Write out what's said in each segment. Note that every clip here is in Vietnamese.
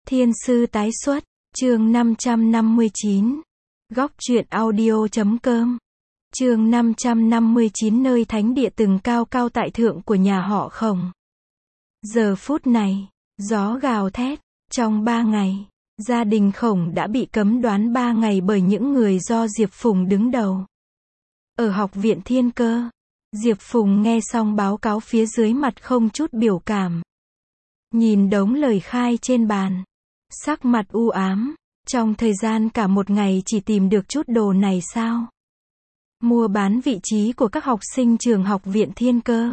Thiên sư tái xuất, chương 559. Góc truyện audio.com. Chương 559 nơi thánh địa từng cao cao tại thượng của nhà họ Khổng. Giờ phút này, gió gào thét, trong 3 ngày, gia đình Khổng đã bị cấm đoán 3 ngày bởi những người do Diệp Phùng đứng đầu. Ở học viện Thiên Cơ, Diệp Phùng nghe xong báo cáo phía dưới mặt không chút biểu cảm. Nhìn đống lời khai trên bàn, sắc mặt u ám, trong thời gian cả một ngày chỉ tìm được chút đồ này sao? Mua bán vị trí của các học sinh trường học viện Thiên Cơ.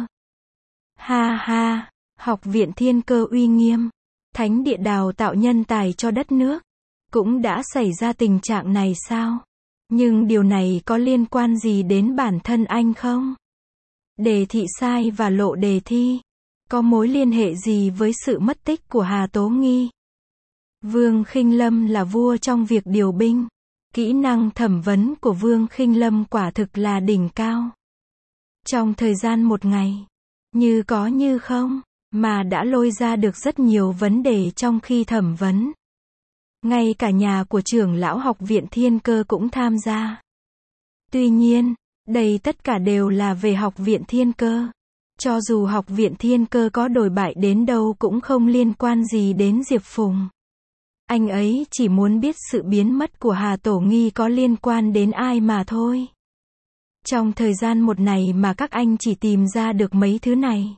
Ha ha, học viện Thiên Cơ uy nghiêm, thánh địa đào tạo nhân tài cho đất nước. Cũng đã xảy ra tình trạng này sao? Nhưng điều này có liên quan gì đến bản thân anh không? Đề thị sai và lộ đề thi, có mối liên hệ gì với sự mất tích của Hà Tố Nghi? Vương Khinh Lâm là vua trong việc điều binh. Kỹ năng thẩm vấn của Vương Khinh Lâm quả thực là đỉnh cao. Trong thời gian một ngày, như có như không, mà đã lôi ra được rất nhiều vấn đề trong khi thẩm vấn. Ngay cả nhà của trưởng lão học viện Thiên Cơ cũng tham gia. Tuy nhiên, đây tất cả đều là về học viện Thiên Cơ. Cho dù học viện Thiên Cơ có đồi bại đến đâu cũng không liên quan gì đến Diệp Phùng. Anh ấy chỉ muốn biết sự biến mất của Hà Tổ Nghi có liên quan đến ai mà thôi. Trong thời gian một ngày mà các anh chỉ tìm ra được mấy thứ này.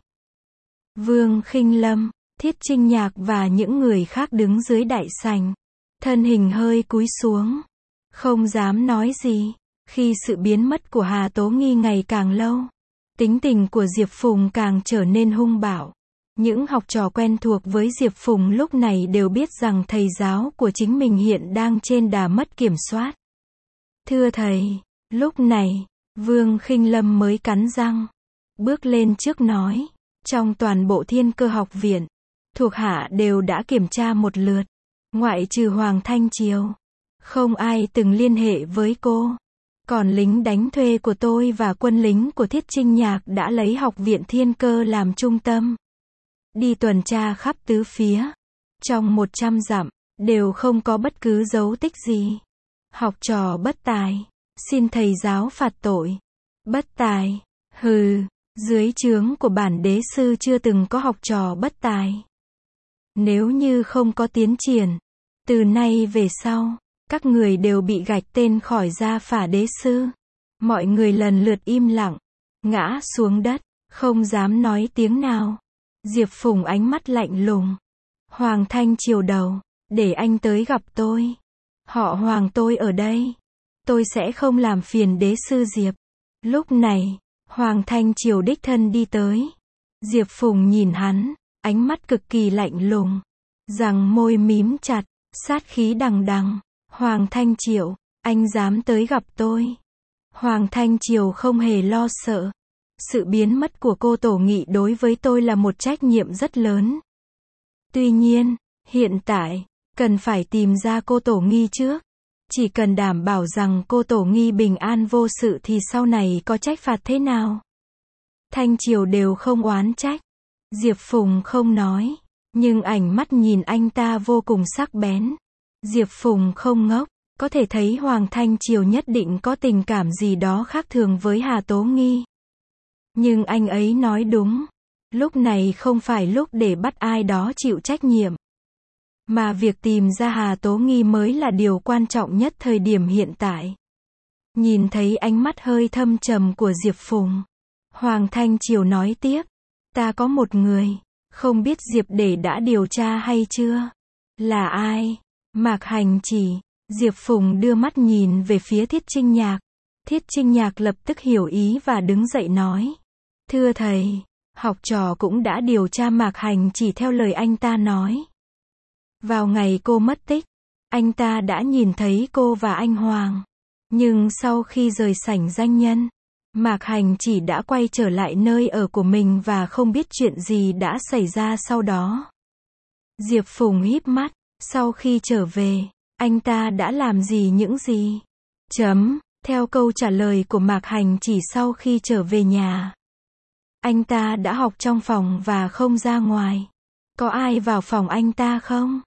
Vương Khinh Lâm, Thiết Trinh Nhạc và những người khác đứng dưới đại sảnh. Thân hình hơi cúi xuống. Không dám nói gì. Khi sự biến mất của Hà Tố Nghi ngày càng lâu, tính tình của Diệp Phùng càng trở nên hung bạo. Những học trò quen thuộc với Diệp Phùng lúc này đều biết rằng thầy giáo của chính mình hiện đang trên đà mất kiểm soát. Thưa thầy, lúc này, Vương Khinh Lâm mới cắn răng, bước lên trước nói, trong toàn bộ Thiên Cơ học viện, thuộc hạ đều đã kiểm tra một lượt, ngoại trừ Hoàng Thanh Triều, không ai từng liên hệ với cô. Còn lính đánh thuê của tôi và quân lính của Thiết Trinh Nhạc đã lấy học viện Thiên Cơ làm trung tâm. Đi tuần tra khắp tứ phía. Trong 100 dặm, đều không có bất cứ dấu tích gì. Học trò bất tài. Xin thầy giáo phạt tội. Bất tài. Hừ, dưới trướng của bản đế sư chưa từng có học trò bất tài. Nếu như không có tiến triển, từ nay về sau, các người đều bị gạch tên khỏi gia phả đế sư. Mọi người lần lượt im lặng, ngã xuống đất, không dám nói tiếng nào. Diệp Phùng ánh mắt lạnh lùng. Hoàng Thanh Triều đầu, để anh tới gặp tôi. Họ Hoàng tôi ở đây. Tôi sẽ không làm phiền đế sư Diệp. Lúc này, Hoàng Thanh Triều đích thân đi tới. Diệp Phùng nhìn hắn, ánh mắt cực kỳ lạnh lùng. Rằng môi mím chặt, sát khí đằng đằng. Hoàng Thanh Triều, anh dám tới gặp tôi. Hoàng Thanh Triều không hề lo sợ. Sự biến mất của cô Tổ Nghị đối với tôi là một trách nhiệm rất lớn. Tuy nhiên, hiện tại, cần phải tìm ra cô Tổ Nghi trước. Chỉ cần đảm bảo rằng cô Tổ Nghi bình an vô sự thì sau này có trách phạt thế nào? Thanh Triều đều không oán trách. Diệp Phùng không nói, nhưng ánh mắt nhìn anh ta vô cùng sắc bén. Diệp Phùng không ngốc, có thể thấy Hoàng Thanh Triều nhất định có tình cảm gì đó khác thường với Hà Tố Nghi. Nhưng anh ấy nói đúng, lúc này không phải lúc để bắt ai đó chịu trách nhiệm. Mà việc tìm ra Hà Tố Nghi mới là điều quan trọng nhất thời điểm hiện tại. Nhìn thấy ánh mắt hơi thâm trầm của Diệp Phùng, Hoàng Thanh Triều nói tiếp, ta có một người, không biết Diệp để đã điều tra hay chưa? Là ai? Mạc Hành Chỉ. Diệp Phùng đưa mắt nhìn về phía Thiết Trinh Nhạc. Thiết Trinh Nhạc lập tức hiểu ý và đứng dậy nói. Thưa thầy, học trò cũng đã điều tra Mạc Hành Chỉ theo lời anh ta nói. Vào ngày cô mất tích, anh ta đã nhìn thấy cô và anh Hoàng. Nhưng sau khi rời sảnh danh nhân, Mạc Hành Chỉ đã quay trở lại nơi ở của mình và không biết chuyện gì đã xảy ra sau đó. Diệp Phùng híp mắt, sau khi trở về, anh ta đã làm gì những gì? Theo câu trả lời của Mạc Hành Chỉ sau khi trở về nhà. Anh ta đã học trong phòng và không ra ngoài. Có ai vào phòng anh ta không?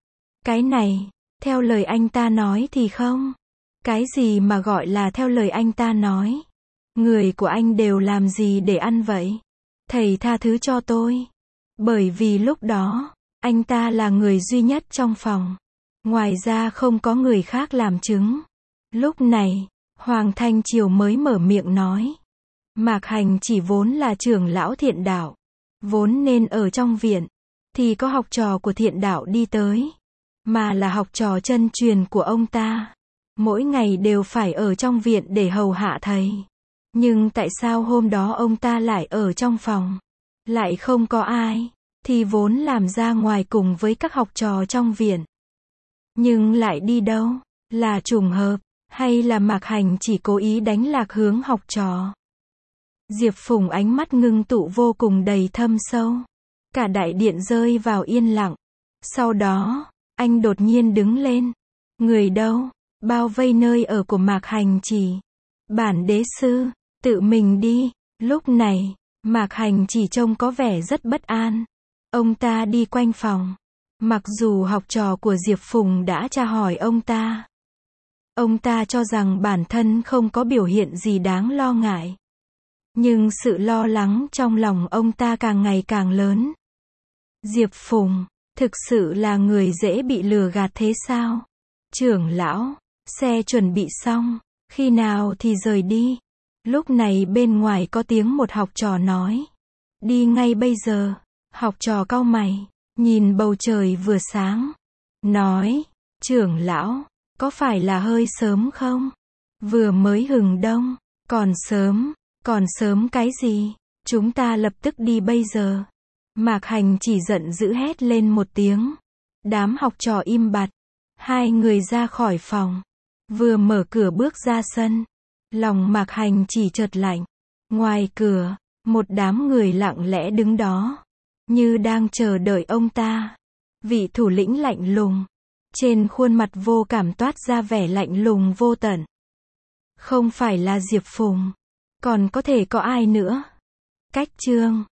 Cái này, theo lời anh ta nói thì không. Cái gì mà gọi là theo lời anh ta nói? Người của anh đều làm gì để ăn vậy? Thầy tha thứ cho tôi. Bởi vì lúc đó, anh ta là người duy nhất trong phòng. Ngoài ra không có người khác làm chứng. Lúc này, Hoàng Thanh Triều mới mở miệng nói. Mạc Hành chỉ vốn là trưởng lão thiện đạo. Vốn nên ở trong viện. Thì có học trò của thiện đạo đi tới. Mà là học trò chân truyền của ông ta. Mỗi ngày đều phải ở trong viện để hầu hạ thầy. Nhưng tại sao hôm đó ông ta lại ở trong phòng? Lại không có ai. Thì vốn làm ra ngoài cùng với các học trò trong viện. Nhưng lại đi đâu? Là trùng hợp? Hay là Mạc Hành chỉ cố ý đánh lạc hướng học trò? Diệp Phùng ánh mắt ngưng tụ vô cùng đầy thâm sâu. Cả đại điện rơi vào yên lặng. Sau đó, anh đột nhiên đứng lên. Người đâu? Bao vây nơi ở của Mạc Hành chỉ. Bản đế sư, tự mình đi. Lúc này, Mạc Hành chỉ trông có vẻ rất bất an. Ông ta đi quanh phòng. Mặc dù học trò của Diệp Phùng đã tra hỏi ông ta. Ông ta cho rằng bản thân không có biểu hiện gì đáng lo ngại. Nhưng sự lo lắng trong lòng ông ta càng ngày càng lớn. Diệp Phùng, thực sự là người dễ bị lừa gạt thế sao? Trưởng lão, xe chuẩn bị xong, khi nào thì rời đi? Lúc này bên ngoài có tiếng một học trò nói. Đi ngay bây giờ. Học trò cau mày, nhìn bầu trời vừa sáng. Nói, trưởng lão, có phải là hơi sớm không? Vừa mới hừng đông, còn sớm cái gì? Chúng ta lập tức đi bây giờ. Mạc Hành chỉ giận dữ hét lên một tiếng. Đám học trò im bặt. Hai người ra khỏi phòng. Vừa mở cửa bước ra sân. Lòng Mạc Hành chỉ chợt lạnh. Ngoài cửa, một đám người lặng lẽ đứng đó. Như đang chờ đợi ông ta. Vị thủ lĩnh lạnh lùng. Trên khuôn mặt vô cảm toát ra vẻ lạnh lùng vô tận. Không phải là Diệp Phùng. Còn có thể có ai nữa? Cách chương